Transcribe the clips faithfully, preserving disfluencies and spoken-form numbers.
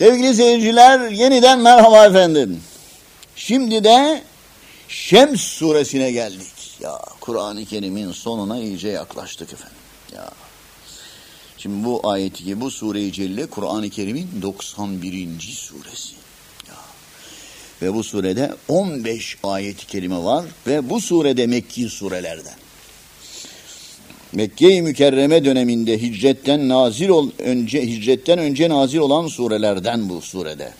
Sevgili seyirciler, yeniden merhaba efendim. Şimdi de Şems suresine geldik. Ya Kur'an-ı Kerim'in sonuna iyice yaklaştık efendim. Ya. Şimdi bu ayeti ki bu sure-i celle Kur'an-ı Kerim'in doksan birinci suresi. Ya. Ve bu surede on beş ayet-i kerime var ve bu surede Mekki surelerden. Mekke-i Mükerreme döneminde hicretten nazil ol, önce hicretten önce nazil olan surelerden bu surede.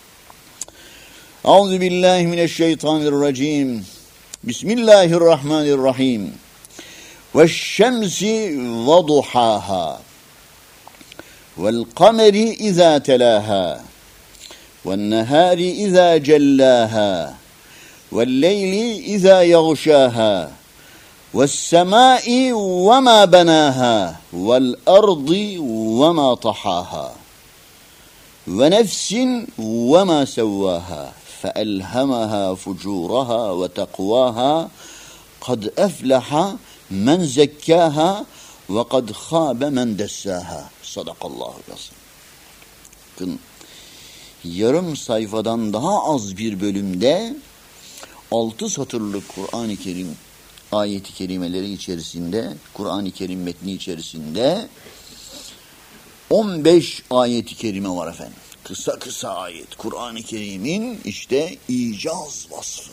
Euzubillahimineşşeytanirracim. Bismillahirrahmanirrahim. Veşşemsi ve duhaha. Vel kameri izâ telâhâ. Ven nehâri izâ cellâhâ. Vel leyli izâ yağşâhâ. وَالسَّمَاءِ وَمَا بَنَاهَا وَالْأَرْضِ وَمَا طَحَاهَا وَنَفْسٍ وَمَا سَوَّاهَا فَأَلْهَمَهَا فُجُورَهَا وَتَقْوَاهَا قَدْ أَفْلَحَ مَنْ زَكَّاهَا وَقَدْ خَابَ مَنْ دَسَّاهَا Sadakallahu aleyhi. Bakın, yarım sayfadan daha az bir bölümde altı satırlık Kur'an-ı Kerim ayet-i kerimeleri içerisinde, Kur'an-ı Kerim metni içerisinde on beş ayet-i kerime var efendim. Kısa kısa ayet. Kur'an-ı Kerim'in işte icaz vasfı.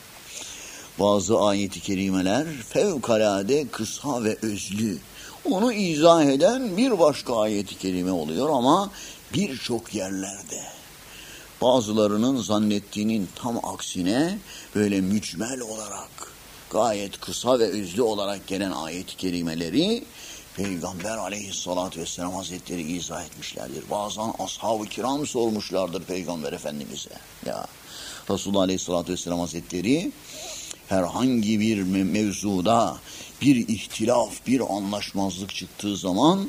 Bazı ayet-i kerimeler fevkalade kısa ve özlü. Onu izah eden bir başka ayet-i kerime oluyor ama birçok yerlerde. Bazılarının zannettiğinin tam aksine böyle mücmel olarak gayet kısa ve özlü olarak gelen ayet-i kerimeleri Peygamber aleyhissalatü vesselam hazretleri izah etmişlerdir. Bazen ashab-ı kiram sormuşlardır Peygamber Efendimiz'e. Ya Resulullah aleyhissalatü vesselam hazretleri herhangi bir mevzuda bir ihtilaf, bir anlaşmazlık çıktığı zaman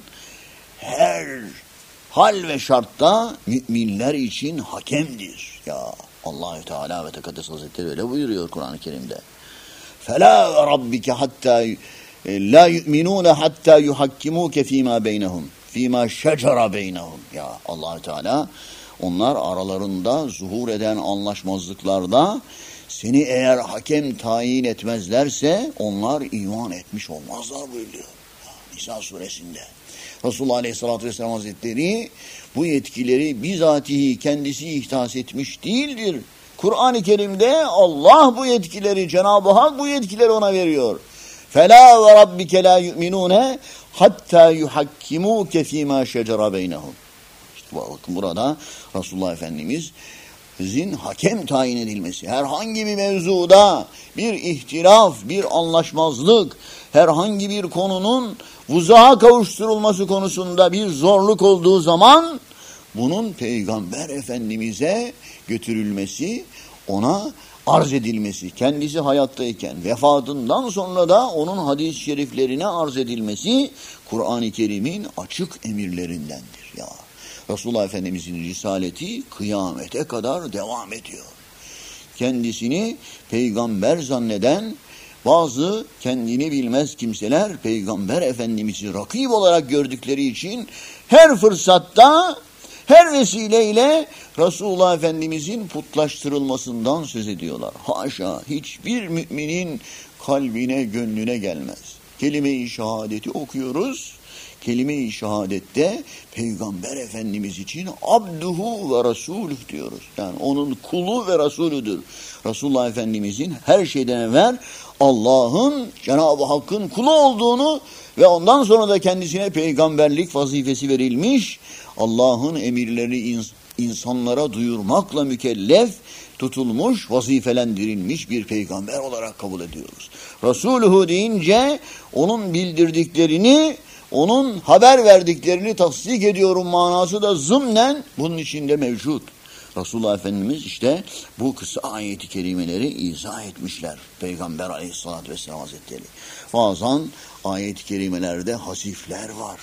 her hal ve şartta müminler için hakemdir. Ya Allahü Teala ve Tekaddes Hazretleri öyle buyuruyor Kur'an-ı Kerim'de. فَلَا رَبِّكَ حَتَّى لَا يُؤْمِنُونَ حَتَّى يُحَكِّمُوكَ ف۪ي مَا بَيْنَهُمْ ف۪ي مَا شَجَرَ بَيْنَهُمْ Ya Allah-u Teala onlar aralarında zuhur eden anlaşmazlıklarda seni eğer hakem tayin etmezlerse onlar iman etmiş olmazlar buyuruyor. Nisa suresinde. Resulullah Aleyhisselatü Vesselam Hazretleri bu yetkileri bizatihi kendisi ihdas etmiş değildir. Kur'an-ı Kerim'de Allah bu yetkileri, Cenab-ı Hak bu yetkileri ona veriyor. فَلَا وَرَبِّكَ لَا يُؤْمِنُونَ حَتَّى يُحَكِّمُوكَ ف۪ي مَا شَجَرَ بَيْنَهُمْ İşte bakın burada Resulullah Efendimiz'in hakem tayin edilmesi, herhangi bir mevzuda bir ihtilaf, bir anlaşmazlık, herhangi bir konunun vuzuha kavuşturulması konusunda bir zorluk olduğu zaman bunun Peygamber Efendimiz'e götürülmesi, ona arz edilmesi, kendisi hayattayken, vefatından sonra da onun hadis-i şeriflerine arz edilmesi Kur'an-ı Kerim'in açık emirlerindendir. Ya Resulullah Efendimiz'in risaleti kıyamete kadar devam ediyor. Kendisini peygamber zanneden bazı kendini bilmez kimseler Peygamber Efendimiz'i rakip olarak gördükleri için her fırsatta, her vesileyle Resulullah Efendimizin putlaştırılmasından söz ediyorlar. Haşa, hiçbir müminin kalbine, gönlüne gelmez. Kelime-i şehadeti okuyoruz. Kelime-i şehadette Peygamber Efendimiz için abduhu ve rasuluh diyoruz. Yani onun kulu ve rasulüdür. Resulullah Efendimizin her şeyden evvel Allah'ın, Cenab-ı Hakk'ın kulu olduğunu ve ondan sonra da kendisine peygamberlik vazifesi verilmiş, Allah'ın emirleri ins- insanlara duyurmakla mükellef tutulmuş, vazifelendirilmiş bir peygamber olarak kabul ediyoruz. Resuluhu deyince onun bildirdiklerini, onun haber verdiklerini tasdik ediyorum manası da zımnen bunun içinde mevcut. Resulullah Efendimiz işte bu kısa ayeti kerimeleri izah etmişler. Peygamber Aleyhisselatü Vesselam Hazretleri. Bazen ayet-i kerimelerde hasifler var.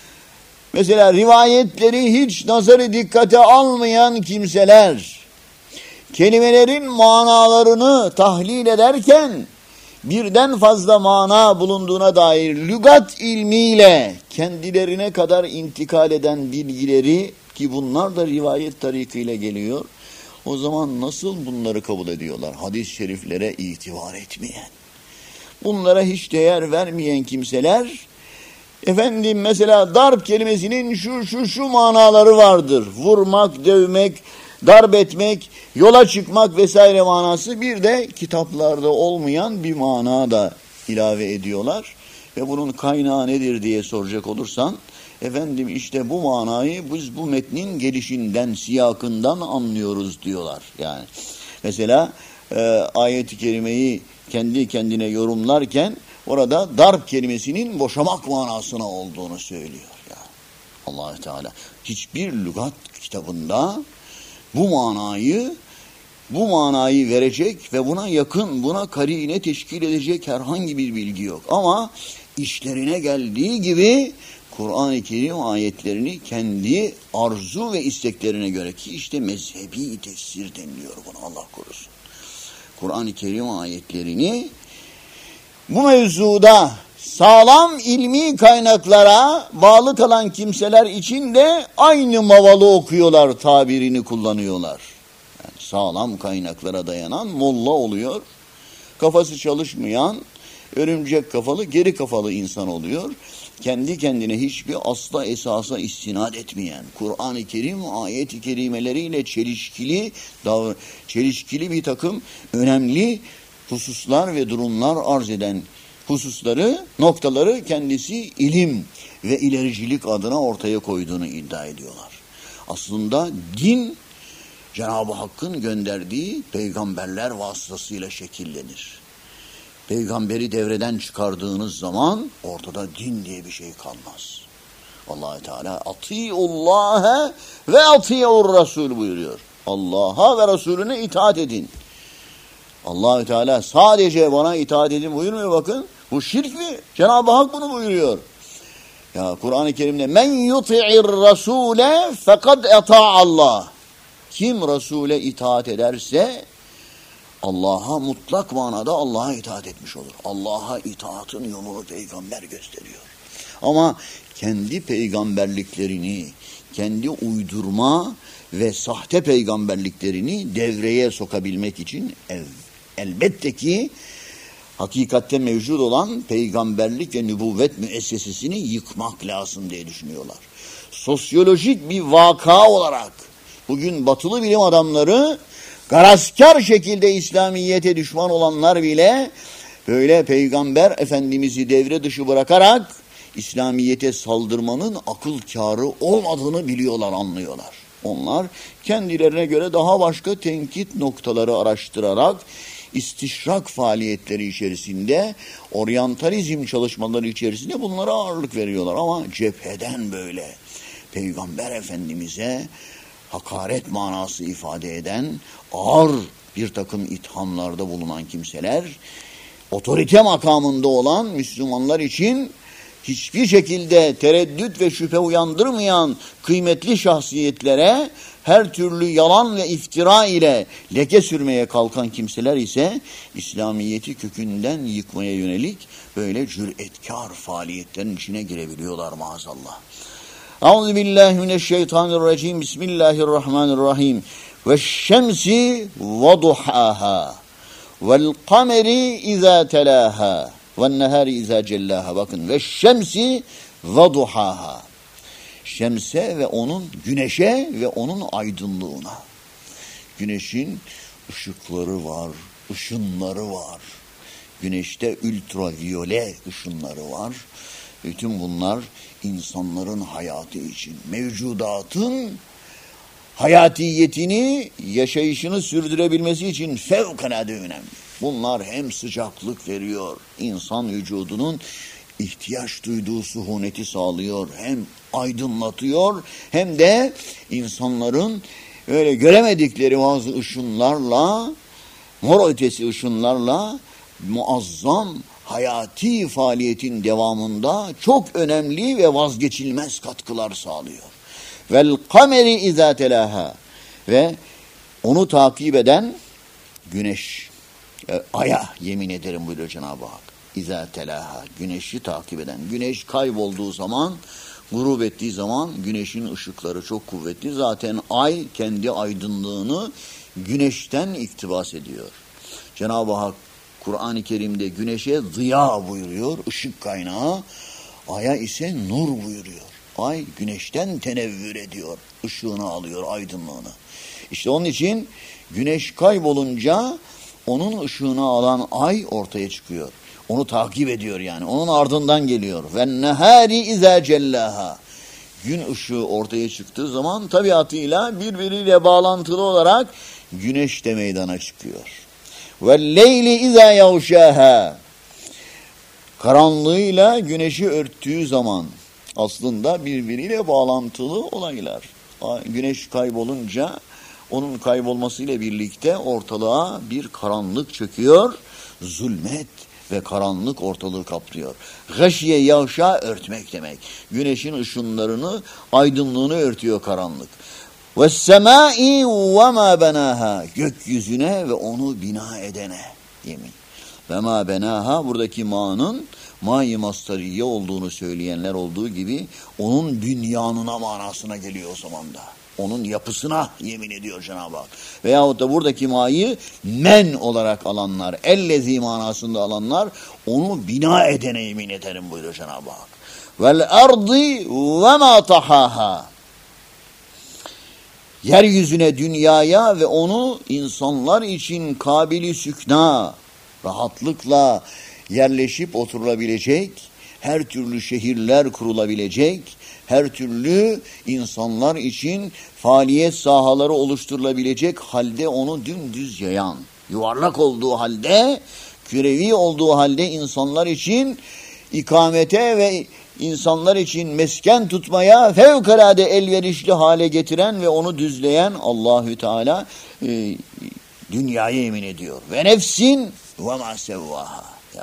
Mesela rivayetleri hiç nazarı dikkate almayan kimseler kelimelerin manalarını tahlil ederken birden fazla mana bulunduğuna dair lügat ilmiyle kendilerine kadar intikal eden bilgileri ki bunlar da rivayet tarikiyle geliyor. O zaman nasıl bunları kabul ediyorlar? Hadis-i şeriflere itibar etmeyen, bunlara hiç değer vermeyen kimseler, efendim mesela darp kelimesinin şu şu şu manaları vardır. Vurmak, dövmek, darp etmek, yola çıkmak vesaire manası, bir de kitaplarda olmayan bir mana da ilave ediyorlar. Ve bunun kaynağı nedir diye soracak olursan, efendim işte bu manayı biz bu metnin gelişinden, siyakından anlıyoruz diyorlar. Yani mesela e, ayet-i kerimeyi kendi kendine yorumlarken orada darp kelimesinin boşamak manasına olduğunu söylüyor. Yani Allah Teala hiçbir lügat kitabında bu manayı bu manayı verecek ve buna yakın, buna karine teşkil edecek herhangi bir bilgi yok. Ama işlerine geldiği gibi Kur'an-ı Kerim ayetlerini kendi arzu ve isteklerine göre, ki işte mezhebi tefsir deniliyor buna, Allah korusun. Kur'an-ı Kerim ayetlerini bu mevzuda sağlam ilmi kaynaklara bağlı kalan kimseler için de aynı mavalı okuyorlar tabirini kullanıyorlar. Yani sağlam kaynaklara dayanan molla oluyor. Kafası çalışmayan, örümcek kafalı, geri kafalı insan oluyor. Kendi kendine hiçbir asla esasa istinad etmeyen, Kur'an-ı Kerim ayet-i kerimeleriyle çelişkili, davr- çelişkili bir takım önemli hususlar ve durumlar arz eden hususları, noktaları kendisi ilim ve ilericilik adına ortaya koyduğunu iddia ediyorlar. Aslında din, Cenab-ı Hakk'ın gönderdiği peygamberler vasıtasıyla şekillenir. Peygamberi devreden çıkardığınız zaman ortada din diye bir şey kalmaz. Allah Teala atiullaha ve atiur rasul buyuruyor. Allah'a ve Resulüne itaat edin. Allah Teala sadece bana itaat edin buyurmuyor, bakın. Bu şirk mi? Cenab-ı Hak bunu buyuruyor. Ya Kur'an-ı Kerim'de men yuti'ir rasule fekad eta'allah. Kim Resul'e itaat ederse Allah'a, mutlak manada Allah'a itaat etmiş olur. Allah'a itaatın yolunu peygamber gösteriyor. Ama kendi peygamberliklerini, kendi uydurma ve sahte peygamberliklerini devreye sokabilmek için el, elbette ki hakikatte mevcut olan peygamberlik ve nübüvvet müessesesini yıkmak lazım diye düşünüyorlar. Sosyolojik bir vaka olarak bugün batılı bilim adamları, garazkar şekilde İslamiyet'e düşman olanlar bile böyle Peygamber Efendimiz'i devre dışı bırakarak İslamiyet'e saldırmanın akıl kârı olmadığını biliyorlar, anlıyorlar. Onlar kendilerine göre daha başka tenkit noktaları araştırarak istişrak faaliyetleri içerisinde, oryantalizm çalışmaları içerisinde bunlara ağırlık veriyorlar. Ama cepheden böyle Peygamber Efendimiz'e hakaret manası ifade eden ağır bir takım ithamlarda bulunan kimseler, otorite makamında olan Müslümanlar için hiçbir şekilde tereddüt ve şüphe uyandırmayan kıymetli şahsiyetlere her türlü yalan ve iftira ile leke sürmeye kalkan kimseler ise İslamiyet'i kökünden yıkmaya yönelik böyle cüretkar faaliyetlerin içine girebiliyorlar maazallah. Euzubillahimineşşeytanirracim. Bismillahirrahmanirrahim. Veşşemsi ve duhaha vel kameri izâ telâha ven nehâri izâ cellâha. Bakın, veşşemsi ve duhaha. Şemse ve onun, güneşe ve onun aydınlığına. Güneşin ışıkları var, ışınları var. Güneşte ultraviyole ışınları var. Bütün bunlar insanların hayatı için, mevcudatın hayatiyetini, yaşayışını sürdürebilmesi için fevkalade önemli. Bunlar hem sıcaklık veriyor, insan vücudunun ihtiyaç duyduğu suhuneti sağlıyor, hem aydınlatıyor, hem de insanların öyle göremedikleri bazı ışınlarla, mor ötesi ışınlarla muazzam hayati faaliyetin devamında çok önemli ve vazgeçilmez katkılar sağlıyor. Vel kameri izâ telâhâ, ve onu takip eden güneş, e, aya yemin ederim buyuruyor Cenab-ı Hak. İzâ telâhâ, güneşi takip eden. Güneş kaybolduğu zaman Grup ettiği zaman güneşin ışıkları çok kuvvetli. Zaten ay kendi aydınlığını güneşten iktibas ediyor. Cenab-ı Hak Kur'an-ı Kerim'de güneşe ziya buyuruyor, ışık kaynağı. Aya ise nur buyuruyor. Ay güneşten tenevvür ediyor, ışığını alıyor, aydınlığını. İşte onun için güneş kaybolunca onun ışığını alan ay ortaya çıkıyor. Onu takip ediyor yani. Onun ardından geliyor. Ve nehari izâ cellâhâ. Gün ışığı ortaya çıktığı zaman tabiatıyla birbiriyle bağlantılı olarak güneş de meydana çıkıyor. Ve leyli izâ yavşâhâ. Karanlığıyla güneşi örttüğü zaman aslında birbiriyle bağlantılı olaylar. Güneş kaybolunca onun kaybolmasıyla birlikte ortalığa bir karanlık çöküyor. Zulmet ve karanlık ortalığı kaplıyor. Gâşiye yavşa örtmek demek. Güneşin ışınlarını, aydınlığını örtüyor karanlık. Ve's-semâi ve mâ benâhâ. Gökyüzüne ve onu bina edene. Yemin. Ve mâ benâhâ buradaki ma'nın ma-i mastariyye olduğunu söyleyenler olduğu gibi onun bünyanına manasına geliyor o zaman da. Onun yapısına yemin ediyor Cenab-ı Hak. Veyahut da buradaki ma'yı men olarak alanlar, ellezî manasında alanlar onu bina edene yemin ederim buyuruyor Cenab-ı Hak. Vel ardı ve mâ tahâhâ. Yeryüzüne, dünyaya ve onu insanlar için kabili sükna, rahatlıkla yerleşip oturulabilecek, her türlü şehirler kurulabilecek, her türlü insanlar için faaliyet sahaları oluşturulabilecek halde onu dümdüz yayan, yuvarlak olduğu halde, kürevi olduğu halde insanlar için ikamete ve insanlar için mesken tutmaya fevkalade elverişli hale getiren ve onu düzleyen Allahü Teala e, dünyaya yemin ediyor. Ve nefsin ve ma sevvaha. Ya,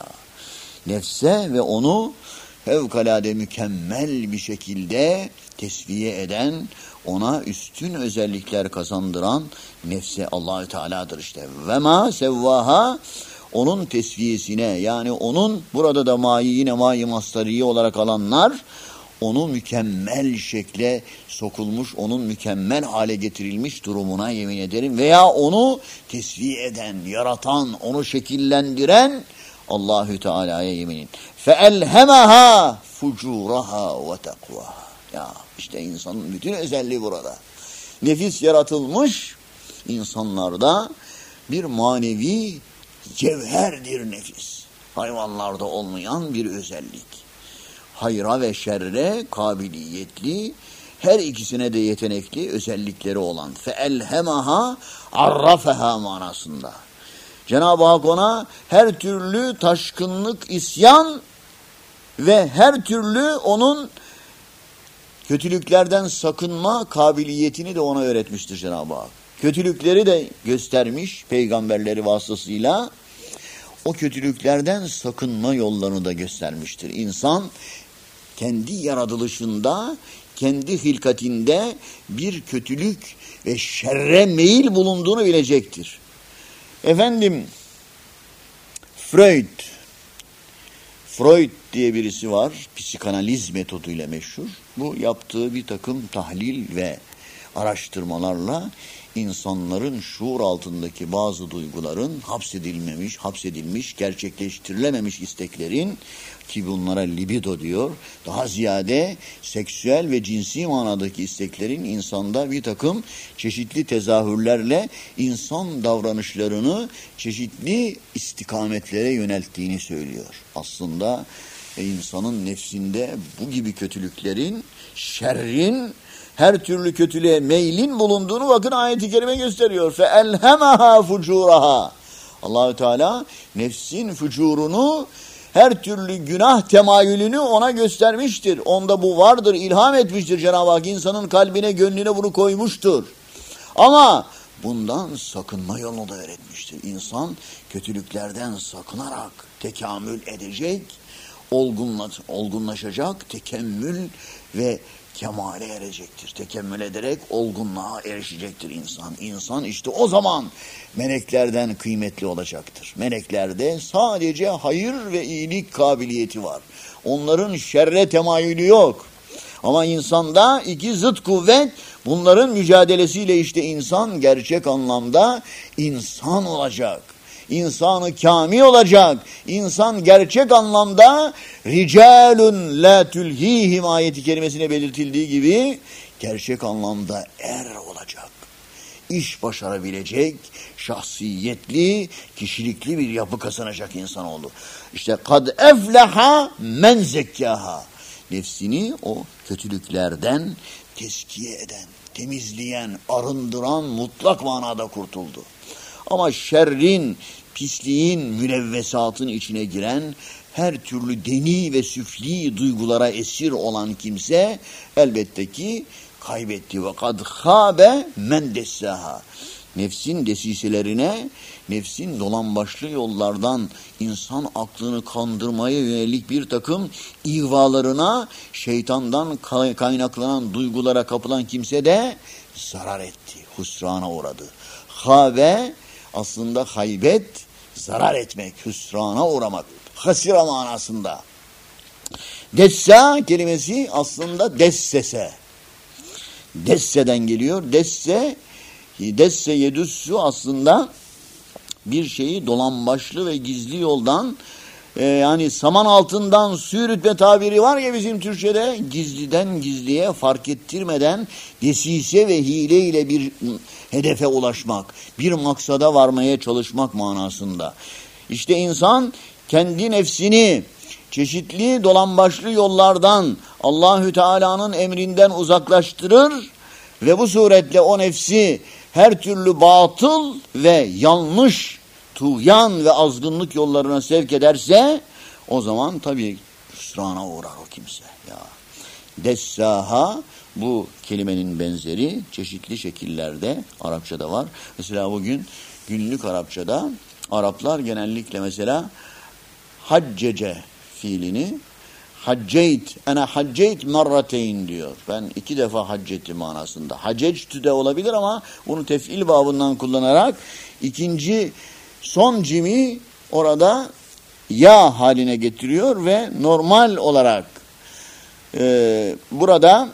nefse ve onu fevkalade mükemmel bir şekilde tesviye eden, ona üstün özellikler kazandıran nefse Allahü Teala'dır işte. Ve ma sevvaha, onun tesviyesine, yani onun burada da ma'yı yine ma'yı masdariye olarak alanlar, onu mükemmel şekle sokulmuş, onun mükemmel hale getirilmiş durumuna yemin ederim. Veya onu tesviye eden, yaratan, onu şekillendiren Allahü Teala'ya yeminin. فَاَلْهَمَهَا فُجُورَهَا وَتَقْوَهَا. Ya işte insanın bütün özelliği burada. Nefis yaratılmış, insanlarda bir manevi cevherdir nefis. Hayvanlarda olmayan bir özellik. Hayra ve şerre kabiliyetli, her ikisine de yetenekli özellikleri olan. فَاَلْهَمَهَا عَرَّفَهَا manasında. Cenab-ı Hak ona her türlü taşkınlık, isyan ve her türlü onun kötülüklerden sakınma kabiliyetini de ona öğretmiştir Cenab-ı Hak. Kötülükleri de göstermiş peygamberleri vasıtasıyla, o kötülüklerden sakınma yollarını da göstermiştir. İnsan kendi yaratılışında, kendi hilkatinde bir kötülük ve şerre meyil bulunduğunu bilecektir. Efendim, Freud, Freud diye birisi var, psikanaliz metoduyla meşhur. Bu yaptığı bir takım tahlil ve araştırmalarla insanların şuur altındaki bazı duyguların hapsedilmemiş, hapsedilmiş, gerçekleştirilememiş isteklerin, ki bunlara libido diyor, daha ziyade seksüel ve cinsi manadaki isteklerin insanda bir takım çeşitli tezahürlerle insan davranışlarını çeşitli istikametlere yönelttiğini söylüyor. Aslında insanın nefsinde bu gibi kötülüklerin, şerrin, her türlü kötülüğe meylin bulunduğunu bakın ayet-i kerime gösteriyor. فَاَلْهَمَهَا فُجُورَهَا. Allahü Teala nefsin fücurunu, her türlü günah temayülünü ona göstermiştir. Onda bu vardır, ilham etmiştir Cenab-ı Hak. İnsanın kalbine, gönlüne bunu koymuştur. Ama bundan sakınma yolunu da öğretmiştir. İnsan kötülüklerden sakınarak tekamül edecek, olgunla, olgunlaşacak, tekemmül ve kemale erecektir. Tekemmül ederek olgunluğa erişecektir insan. İnsan işte o zaman meleklerden kıymetli olacaktır. Meleklerde sadece hayır ve iyilik kabiliyeti var. Onların şerre temayülü yok. Ama insanda iki zıt kuvvet, bunların mücadelesiyle işte insan gerçek anlamda insan olacak. İnsanı kamil olacak. İnsan gerçek anlamda ricalun la tulhihim ayeti kerimesine belirtildiği gibi gerçek anlamda er olacak. İş başarabilecek, şahsiyetli, kişilikli bir yapı kazanacak insan oldu. İşte kad efleha men zekkaha. Nefsini o kötülüklerden tezkiye eden, temizleyen, arındıran, mutlak manada kurtuldu. Ama şerrin, pisliğin, mülevvesatın içine giren, her türlü deni ve süfli duygulara esir olan kimse elbette ki kaybetti. Ve kad khâbe men dessâhâ. Nefsin desiselerine, nefsin dolambaçlı yollardan insan aklını kandırmaya yönelik bir takım ihvalarına, şeytandan kaynaklanan duygulara kapılan kimse de zarar etti, husrana uğradı. Khâbe aslında haybet, zarar etmek, hüsrana uğramak, hasira manasında. Dessa kelimesi aslında dessese. Desse'den geliyor. Desse, desse yedüssü aslında bir şeyi dolambaçlı ve gizli yoldan, e, yani saman altından su yürütme tabiri var ya bizim Türkçe'de, gizliden gizliye fark ettirmeden desise ve hileyle bir hedefe ulaşmak, bir maksada varmaya çalışmak manasında. İşte insan kendi nefsini çeşitli dolambaçlı yollardan Allahü Teala'nın emrinden uzaklaştırır ve bu suretle o nefsi her türlü batıl ve yanlış, tuğyan ve azgınlık yollarına sevk ederse o zaman tabii hüsrana uğrar o kimse. Ya. Dessaha bu kelimenin benzeri çeşitli şekillerde Arapçada var. Mesela bugün günlük Arapçada Araplar genellikle mesela haccece fiilini hacceyt, ana hacceyt marrateyn diyor. Ben iki defa hac ettim manasında. Haccectü de olabilir ama bunu tef'il babından kullanarak ikinci son cimi orada ya haline getiriyor ve normal olarak e, burada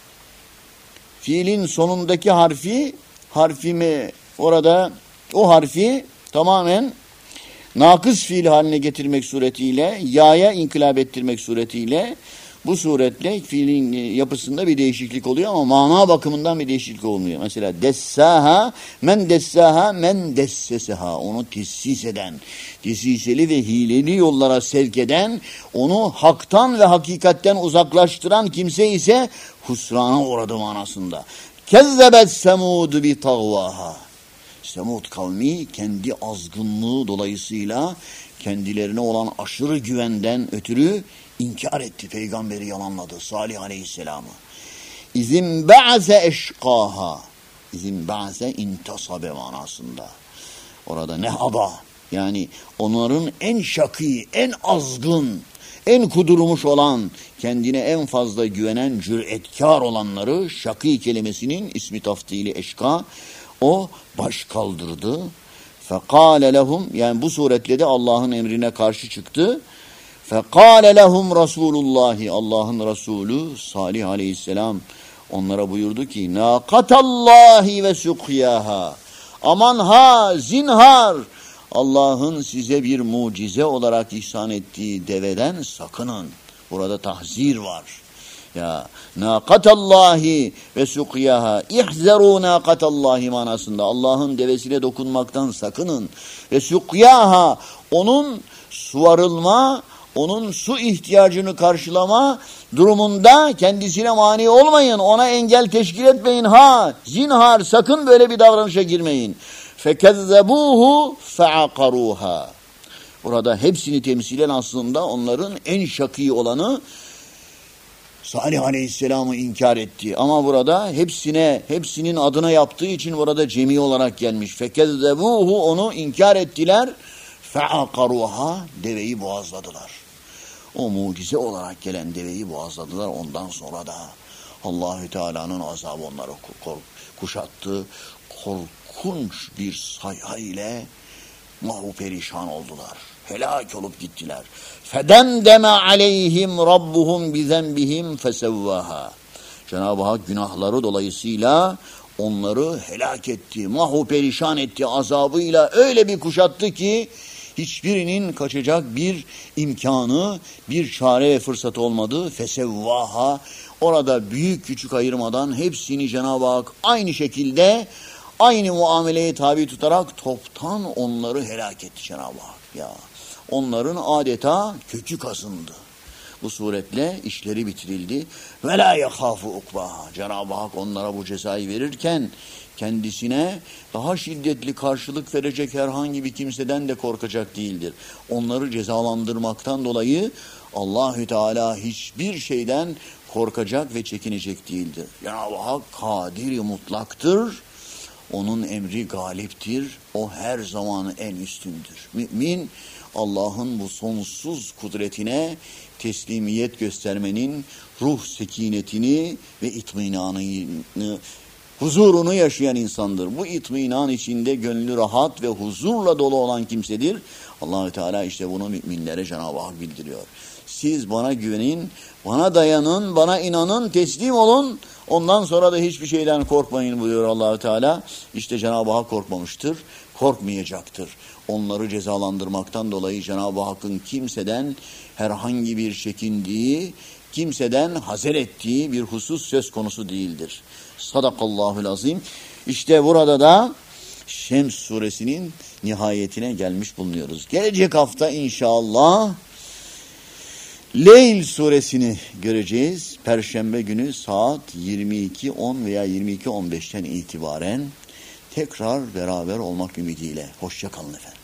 fiilin sonundaki harfi harfimi orada o harfi tamamen nakıs fiil haline getirmek suretiyle, yaya inkılap ettirmek suretiyle bu suretle fiilin yapısında bir değişiklik oluyor ama mana bakımından bir değişiklik olmuyor. Mesela dessaha, men dessaha, men desseseha. Onu tesis eden, tesiseli ve hileli yollara sevk eden, onu haktan ve hakikatten uzaklaştıran kimse ise husrana uğradı manasında. Kezzebet semudu bi tagvaha. Semud kavmi kendi azgınlığı dolayısıyla kendilerine olan aşırı güvenden ötürü inkar etti. Peygamberi yalanladı. Salih Aleyhisselam'ı. İzin ba'se eşkaha. İzin ba'se intasabe manasında. Orada nehaba. Yani onların en şakî, en azgın, en kudurmuş olan, kendine en fazla güvenen, cüretkar olanları şakî kelimesinin ismi taftili eşka, o baş kaldırdı. Fekâle lehum, yani bu suretle de Allah'ın emrine karşı çıktı. Fekâle lehum Rasulullahi, Allah'ın Resulü Salih Aleyhisselam onlara buyurdu ki nâkatallahi ve sukyaha. Aman ha, zinhar, Allah'ın size bir mucize olarak ihsan ettiği deveden sakının. Burada tahzir var. Ya nâkatallahi ve sukyaha, ihzerû nâkatallahi manasında Allah'ın devesine dokunmaktan sakının. Ve sukyaha, onun suvarılma, onun su ihtiyacını karşılama durumunda kendisine mani olmayın. Ona engel teşkil etmeyin. Ha, zinhar, sakın böyle bir davranışa girmeyin. Fekezzebuhu fe'akaruha. Burada hepsini temsilen aslında onların en şakî olanı Salih Aleyhisselam'ı inkar etti. Ama burada hepsine, hepsinin adına yaptığı için burada cemi olarak gelmiş. Fekezzebuhu, onu inkar ettiler. Fe'akaruha, deveyi boğazladılar. O mucize olarak gelen deveyi boğazladılar. Ondan sonra da Allahü Teala'nın azabı onları kuşattı. Korkunç bir sayha ile mahvu perişan oldular. helak olup gittiler. Fedemdeme aleyhim rabbuhum bizenbihim fesevvaha. Cenab-ı Hak günahları dolayısıyla onları helak etti, mahvu perişan etti, azabıyla öyle bir kuşattı ki hiçbirinin kaçacak bir imkanı, bir çare ve fırsatı olmadı. Fesevvaha, orada büyük küçük ayırmadan hepsini Cenab-ı Hak aynı şekilde, aynı muameleye tabi tutarak toptan onları helak etti Cenab-ı Hak. Ya, onların adeta kökü kazındı. Bu suretle işleri bitirildi. Ve la yekhafu ukbaha. Cenab-ı Hak onlara bu cezayı verirken kendisine daha şiddetli karşılık verecek herhangi bir kimseden de korkacak değildir. Onları cezalandırmaktan dolayı Allahü Teala hiçbir şeyden korkacak ve çekinecek değildir. Cenab-ı Hak kadir-i mutlaktır. Onun emri galiptir. O her zaman en üstündür. Mümin Allah'ın bu sonsuz kudretine teslimiyet göstermenin ruh sekinetini ve itminanını, huzurunu yaşayan insandır. Bu itminan içinde gönlü rahat ve huzurla dolu olan kimsedir. Allah-u Teala işte bunu müminlere Cenab-ı Hak bildiriyor. Siz bana güvenin, bana dayanın, bana inanın, teslim olun. Ondan sonra da hiçbir şeyden korkmayın buyuruyor Allah-u Teala. İşte Cenab-ı Hak korkmamıştır, korkmayacaktır. Onları cezalandırmaktan dolayı Cenab-ı Hakk'ın kimseden herhangi bir çekindiği, kimseden hazer ettiği bir husus söz konusu değildir. Sadakallahul azim. İşte burada da Şems suresinin nihayetine gelmiş bulunuyoruz. Gelecek hafta inşallah Leyl suresini göreceğiz. Perşembe günü saat yirmi iki on veya yirmi iki on beşten itibaren tekrar beraber olmak ümidiyle. Hoşça kalın efendim.